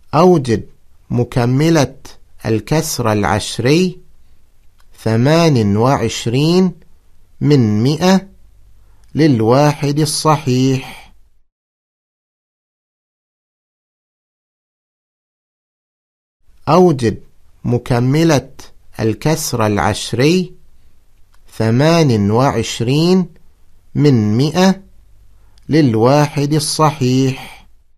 أوجد مكملة الكسر العشري 28 من 100 للواحد الصحيح. أوجد مكملة الكسر العشري 28 من 100 للواحد الصحيح.